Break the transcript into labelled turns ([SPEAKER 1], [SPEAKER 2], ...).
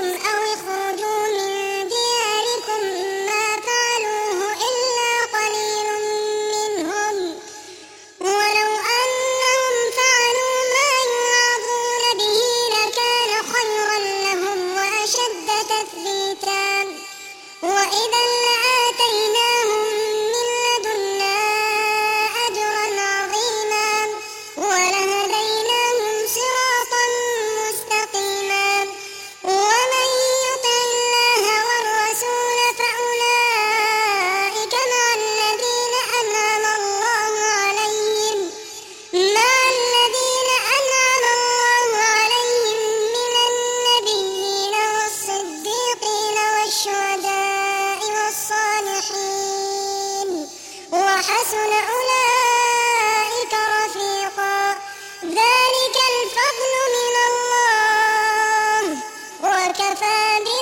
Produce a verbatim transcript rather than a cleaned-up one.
[SPEAKER 1] أو اخرجوا من دياركم ما فعلوه إلا قليل منهم ولو أنهم فعلوا ما يوعظون به لكان خيرا لهم وأشد تثبيتا وإذا لآتيناهم من لدنا أجرا عظيما ولهديناهم صراطا مستقيما ومن يطع الله والرسول فأولئك مع الذين أنعم الله عليهم مع الذين أنعم الله عليهم من النبيين والصديقين والشهداء والصالحين وحسن أولئك رفيقا ذلك الفضل من الله وكفى